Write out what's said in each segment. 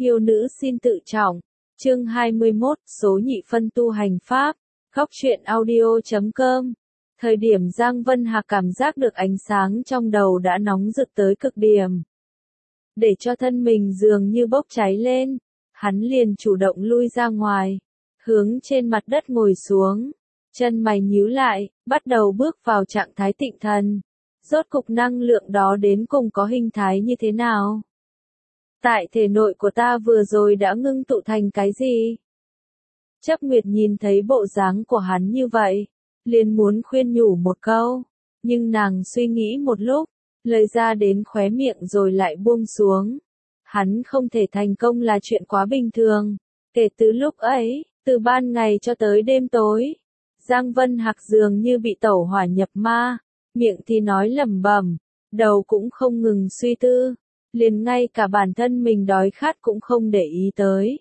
Yêu nữ xin tự trọng. Chương 21, số nhị phân tu hành pháp. Góc truyện audio.com. Thời điểm Giang Vân Hạc cảm giác được ánh sáng trong đầu đã nóng rực tới cực điểm. Để cho thân mình dường như bốc cháy lên, hắn liền chủ động lui ra ngoài, hướng trên mặt đất ngồi xuống, chân mày nhíu lại, bắt đầu bước vào trạng thái tịnh thần. Rốt cục năng lượng đó đến cùng có hình thái như thế nào? Tại thể nội của ta vừa rồi đã ngưng tụ thành cái gì? Chấp Nguyệt nhìn thấy bộ dáng của hắn như vậy, liền muốn khuyên nhủ một câu, nhưng nàng suy nghĩ một lúc, lời ra đến khóe miệng rồi lại buông xuống. Hắn không thể thành công là chuyện quá bình thường. Kể từ lúc ấy, từ ban ngày cho tới đêm tối, Giang Vân Hạc dường như bị tẩu hỏa nhập ma, miệng thì nói lẩm bẩm, đầu cũng không ngừng suy tư, liền ngay cả bản thân mình đói khát cũng không để ý tới.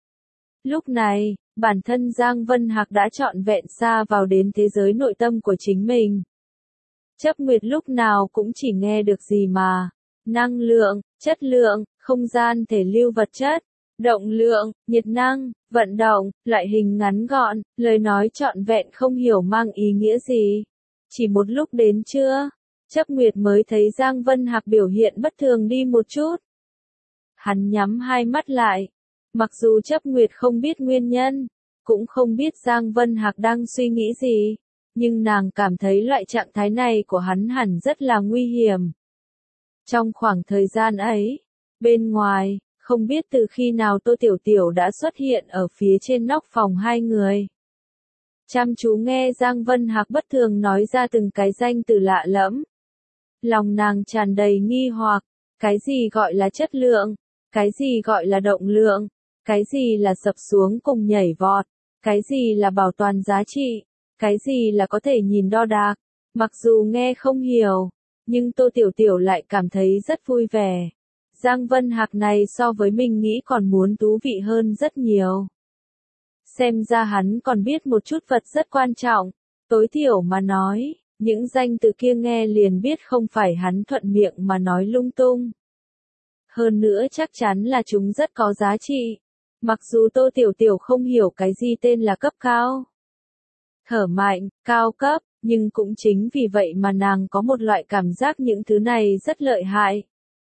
Lúc này, bản thân Giang Vân Hạc đã trọn vẹn xa vào đến thế giới nội tâm của chính mình. Chấp Nguyệt lúc nào cũng chỉ nghe được gì mà, năng lượng, chất lượng, không gian thể lưu vật chất, động lượng, nhiệt năng, vận động, loại hình ngắn gọn, lời nói trọn vẹn không hiểu mang ý nghĩa gì. Chỉ một lúc đến trưa, Chấp Nguyệt mới thấy Giang Vân Hạc biểu hiện bất thường đi một chút. Hắn nhắm hai mắt lại. Mặc dù Chấp Nguyệt không biết nguyên nhân, cũng không biết Giang Vân Hạc đang suy nghĩ gì, nhưng nàng cảm thấy loại trạng thái này của hắn hẳn rất là nguy hiểm. Trong khoảng thời gian ấy, bên ngoài, không biết từ khi nào Tô Tiểu Tiểu đã xuất hiện ở phía trên nóc phòng hai người. Chăm chú nghe Giang Vân Hạc bất thường nói ra từng cái danh từ lạ lẫm. Lòng nàng tràn đầy nghi hoặc, cái gì gọi là chất lượng, cái gì gọi là động lượng, cái gì là sập xuống cùng nhảy vọt, cái gì là bảo toàn giá trị, cái gì là có thể nhìn đo đạc. Mặc dù nghe không hiểu, nhưng Tô Tiểu Tiểu lại cảm thấy rất vui vẻ. Giang Vân Hạc này so với mình nghĩ còn muốn thú vị hơn rất nhiều. Xem ra hắn còn biết một chút vật rất quan trọng, tối thiểu mà nói, những danh từ kia nghe liền biết không phải hắn thuận miệng mà nói lung tung. Hơn nữa chắc chắn là chúng rất có giá trị. Mặc dù Tô Tiểu Tiểu không hiểu cái gì tên là cấp cao, thở mạnh, cao cấp, nhưng cũng chính vì vậy mà nàng có một loại cảm giác những thứ này rất lợi hại.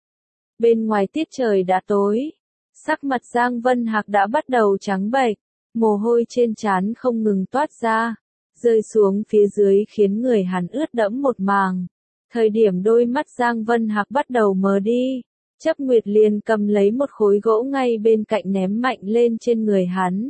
Bên ngoài tiết trời đã tối, sắc mặt Giang Vân Hạc đã bắt đầu trắng bệch, mồ hôi trên trán không ngừng toát ra, rơi xuống phía dưới khiến người hắn ướt đẫm một màng. Thời điểm đôi mắt Giang Vân Hạc bắt đầu mờ đi, Chấp Nguyệt liền cầm lấy một khối gỗ ngay bên cạnh ném mạnh lên trên người hắn.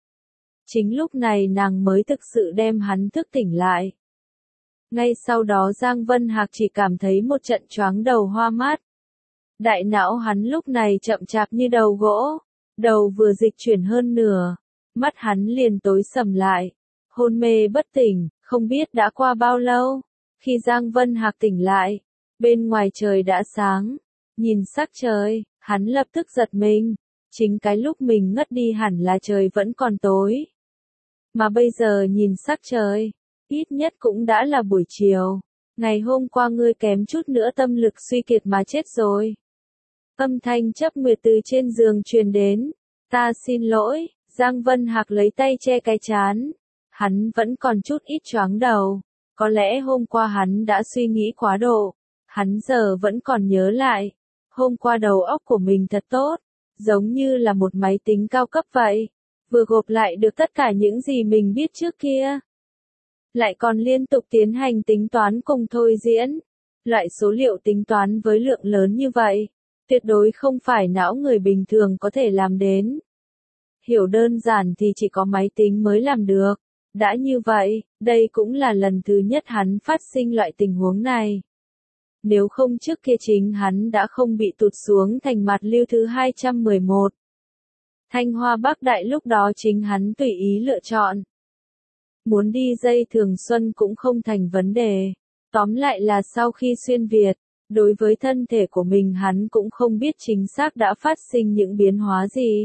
Chính lúc này nàng mới thực sự đem hắn thức tỉnh lại. Ngay sau đó Giang Vân Hạc chỉ cảm thấy một trận choáng đầu hoa mắt. Đại não hắn lúc này chậm chạp như đầu gỗ, đầu vừa dịch chuyển hơn nửa, mắt hắn liền tối sầm lại, hôn mê bất tỉnh, không biết đã qua bao lâu. Khi Giang Vân Hạc tỉnh lại, bên ngoài trời đã sáng, nhìn sắc trời, hắn lập tức giật mình, chính cái lúc mình ngất đi hẳn là trời vẫn còn tối. Mà bây giờ nhìn sắc trời, ít nhất cũng đã là buổi chiều, ngày hôm qua ngươi kém chút nữa tâm lực suy kiệt mà chết rồi. Âm thanh Chấp Nguyệt từ trên giường truyền đến, ta xin lỗi. Giang Vân Hạc lấy tay che cái trán, hắn vẫn còn chút ít choáng đầu, có lẽ hôm qua hắn đã suy nghĩ quá độ, hắn giờ vẫn còn nhớ lại, hôm qua đầu óc của mình thật tốt, giống như là một máy tính cao cấp vậy, vừa gộp lại được tất cả những gì mình biết trước kia. Lại còn liên tục tiến hành tính toán cùng thôi diễn, loại số liệu tính toán với lượng lớn như vậy, tuyệt đối không phải não người bình thường có thể làm đến. Hiểu đơn giản thì chỉ có máy tính mới làm được. Đã như vậy, đây cũng là lần thứ nhất hắn phát sinh loại tình huống này. Nếu không trước kia chính hắn đã không bị tụt xuống thành mặt lưu thứ 211. Thanh Hoa Bắc Đại lúc đó chính hắn tùy ý lựa chọn. Muốn đi dây Thường Xuân cũng không thành vấn đề. Tóm lại là sau khi xuyên Việt, đối với thân thể của mình hắn cũng không biết chính xác đã phát sinh những biến hóa gì.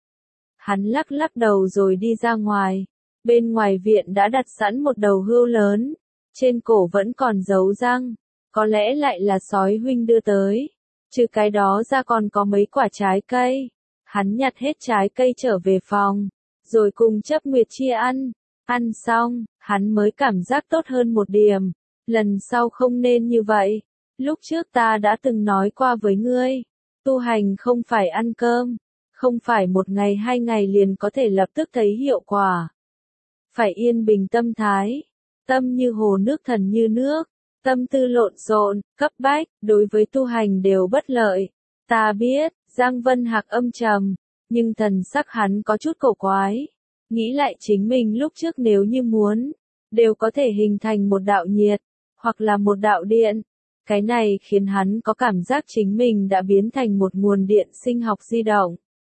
Hắn lắc lắc đầu rồi đi ra ngoài. Bên ngoài viện đã đặt sẵn một đầu hươu lớn. Trên cổ vẫn còn dấu răng. Có lẽ lại là sói huynh đưa tới. Trừ cái đó ra còn có mấy quả trái cây. Hắn nhặt hết trái cây trở về phòng, rồi cùng Chấp Nguyệt chia ăn. Ăn xong, hắn mới cảm giác tốt hơn một điểm. Lần sau không nên như vậy. Lúc trước ta đã từng nói qua với ngươi. Tu hành không phải ăn cơm. Không phải một ngày 2 ngày liền có thể lập tức thấy hiệu quả. Phải yên bình tâm thái. Tâm như hồ nước, thần như nước. Tâm tư lộn xộn, cấp bách, đối với tu hành đều bất lợi. Ta biết, Giang Vân Hạc âm trầm, nhưng thần sắc hắn có chút cổ quái. Nghĩ lại chính mình lúc trước nếu như muốn, đều có thể hình thành một đạo nhiệt, hoặc là một đạo điện. Cái này khiến hắn có cảm giác chính mình đã biến thành một nguồn điện sinh học di động.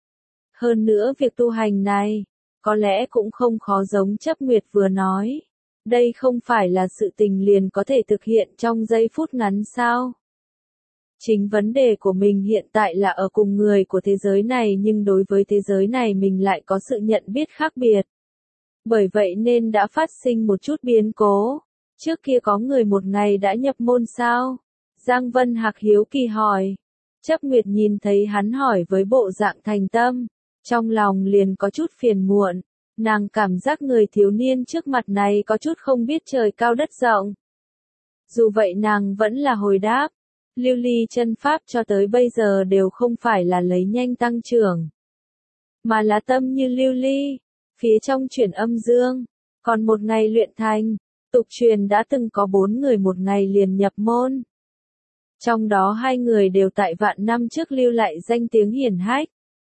Hơn nữa việc tu hành này, có lẽ cũng không khó giống Chấp Nguyệt vừa nói. Đây không phải là sự tình liền có thể thực hiện trong giây phút ngắn sao? Chính vấn đề của mình hiện tại là ở cùng người của thế giới này, nhưng đối với thế giới này mình lại có sự nhận biết khác biệt. Bởi vậy nên đã phát sinh một chút biến cố. Trước kia có người một ngày đã nhập môn sao? Giang Vân Hạc hiếu kỳ hỏi. Chấp Nguyệt nhìn thấy hắn hỏi với bộ dạng thành tâm, trong lòng liền có chút phiền muộn. Nàng cảm giác người thiếu niên trước mặt này có chút không biết trời cao đất rộng. Dù vậy nàng vẫn là hồi đáp. Lưu ly chân pháp cho tới bây giờ đều không phải là lấy nhanh tăng trưởng, mà là tâm như lưu ly, phía trong chuyển âm dương. Còn một ngày luyện thành, tục truyền đã từng có 4 người một ngày liền nhập môn. Trong đó 2 người đều tại vạn năm trước lưu lại danh tiếng hiển hách.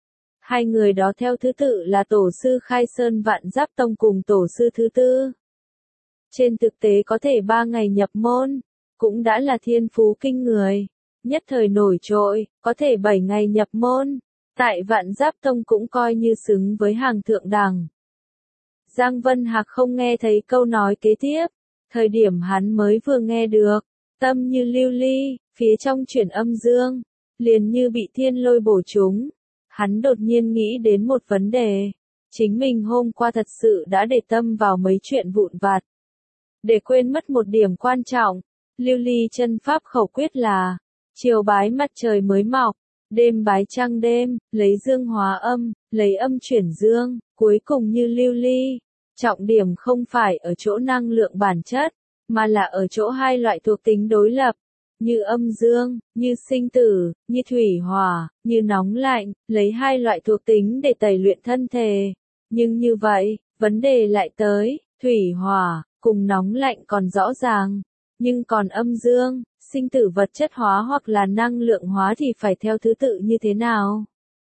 2 người đó theo thứ tự là tổ sư Khai Sơn Vạn Giáp Tông cùng tổ sư thứ tư. Trên thực tế có thể 3 ngày nhập môn, cũng đã là thiên phú kinh người, nhất thời nổi trội, có thể 7 ngày nhập môn, tại Vạn Giáp Tông cũng coi như xứng với hàng thượng đẳng. Giang Vân Hạc không nghe thấy câu nói kế tiếp, thời điểm hắn mới vừa nghe được, tâm như lưu ly, phía trong chuyển âm dương, liền như bị thiên lôi bổ trúng. Hắn đột nhiên nghĩ đến một vấn đề, chính mình hôm qua thật sự đã để tâm vào mấy chuyện vụn vặt, để quên mất một điểm quan trọng. Lưu ly chân pháp khẩu quyết là, chiều bái mặt trời mới mọc, đêm bái trăng đêm, lấy dương hóa âm, lấy âm chuyển dương, cuối cùng như lưu ly. Trọng điểm không phải ở chỗ năng lượng bản chất, mà là ở chỗ 2 loại thuộc tính đối lập, như âm dương, như sinh tử, như thủy hỏa, như nóng lạnh, lấy 2 loại thuộc tính để tẩy luyện thân thể. Nhưng như vậy, vấn đề lại tới, thủy hỏa, cùng nóng lạnh còn rõ ràng, nhưng còn âm dương, sinh tử vật chất hóa hoặc là năng lượng hóa thì phải theo thứ tự như thế nào?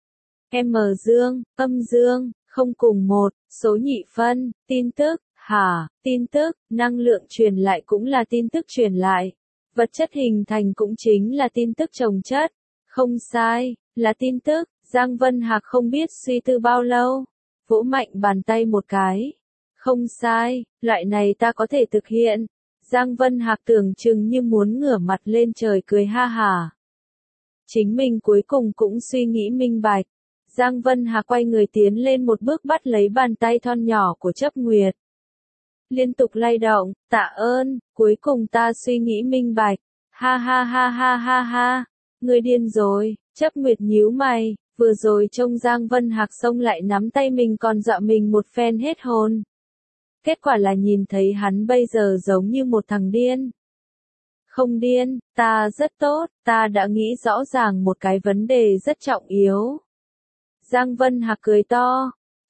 M dương, âm dương, không cùng một, số nhị phân, tin tức, tin tức, năng lượng truyền lại cũng là tin tức truyền lại. Vật chất hình thành cũng chính là tin tức chồng chất. Không sai, là tin tức. Giang Vân Hạc không biết suy tư bao lâu, vỗ mạnh bàn tay một cái. Không sai, loại này ta có thể thực hiện. Giang Vân Hạc tưởng chừng như muốn ngửa mặt lên trời cười ha hả. Chính mình cuối cùng cũng suy nghĩ minh bạch. Giang Vân Hạc quay người tiến lên một bước bắt lấy bàn tay thon nhỏ của Chấp Nguyệt. Liên tục lay động, tạ ơn, cuối cùng ta suy nghĩ minh bạch. Ha ha ha ha ha ha, người điên rồi. Chấp Nguyệt nhíu mày, vừa rồi trông Giang Vân Hạc xông lại nắm tay mình còn dọa mình một phen hết hồn. Kết quả là nhìn thấy hắn bây giờ giống như một thằng điên. Không điên, ta rất tốt, ta đã nghĩ rõ ràng một cái vấn đề rất trọng yếu. Giang Vân Hạc cười to.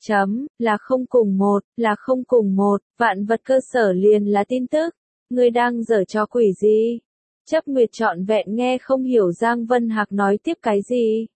Là không cùng một, là không cùng một, vạn vật cơ sở liền là tin tức. Ngươi đang giở trò quỷ gì? Chấp Nguyệt trọn vẹn nghe không hiểu Giang Vân Hạc nói tiếp cái gì.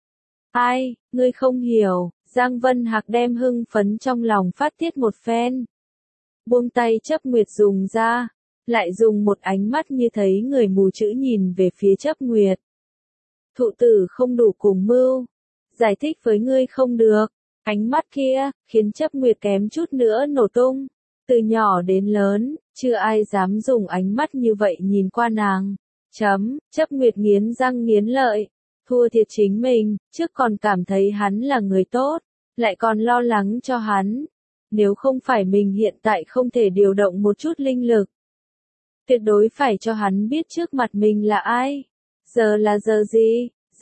Ai, ngươi không hiểu, Giang Vân Hạc đem hưng phấn trong lòng phát tiết một phen. Buông tay Chấp Nguyệt dùng ra, lại dùng một ánh mắt như thấy người mù chữ nhìn về phía Chấp Nguyệt. Thụ tử không đủ cùng mưu, giải thích với ngươi không được. Ánh mắt kia, khiến Chấp Nguyệt kém chút nữa nổ tung. Từ nhỏ đến lớn, chưa ai dám dùng ánh mắt như vậy nhìn qua nàng. Chấp Nguyệt nghiến răng nghiến lợi. Thua thiệt chính mình, trước còn cảm thấy hắn là người tốt, lại còn lo lắng cho hắn. Nếu không phải mình hiện tại không thể điều động một chút linh lực, tuyệt đối phải cho hắn biết trước mặt mình là ai. Giờ là giờ gì?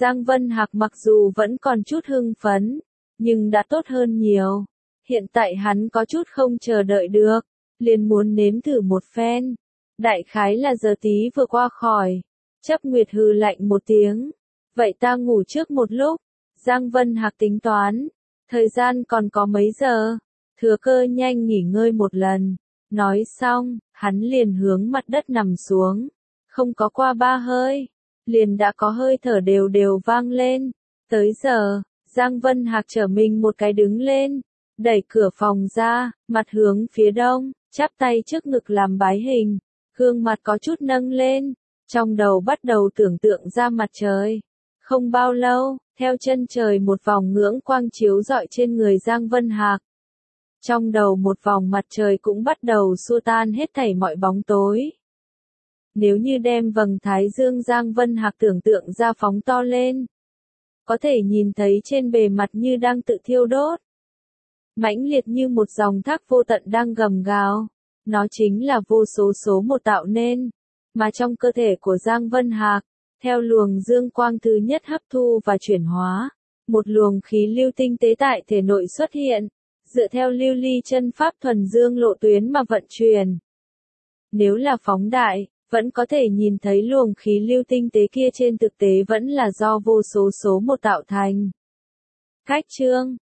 Giang Vân Hạc mặc dù vẫn còn chút hưng phấn, nhưng đã tốt hơn nhiều. Hiện tại hắn có chút không chờ đợi được, liền muốn nếm thử một phen. Đại khái là giờ tí vừa qua khỏi. Chấp Nguyệt hừ lạnh một tiếng. Vậy ta ngủ trước một lúc. Giang Vân Hạc tính toán. Thời gian còn có mấy giờ. Thừa cơ nhanh nghỉ ngơi một lần. Nói xong, hắn liền hướng mặt đất nằm xuống. Không có qua 3 hơi. Liền đã có hơi thở đều đều vang lên. Tới giờ, Giang Vân Hạc trở mình một cái đứng lên. Đẩy cửa phòng ra, mặt hướng phía đông, chắp tay trước ngực làm bái hình. Gương mặt có chút nâng lên. Trong đầu bắt đầu tưởng tượng ra mặt trời. Không bao lâu, theo chân trời một vòng ngưỡng quang chiếu rọi trên người Giang Vân Hạc. Trong đầu một vòng mặt trời cũng bắt đầu xua tan hết thảy mọi bóng tối. Nếu như đem vầng thái dương Giang Vân Hạc tưởng tượng ra phóng to lên, có thể nhìn thấy trên bề mặt như đang tự thiêu đốt. Mãnh liệt như một dòng thác vô tận đang gầm gào. Nó chính là vô số số một tạo nên. Mà trong cơ thể của Giang Vân Hạc, theo luồng dương quang thứ nhất hấp thu và chuyển hóa, một luồng khí lưu tinh tế tại thể nội xuất hiện, dựa theo lưu ly chân pháp thuần dương lộ tuyến mà vận chuyển. Nếu là phóng đại, vẫn có thể nhìn thấy luồng khí lưu tinh tế kia trên thực tế vẫn là do vô số số một tạo thành. Khách chương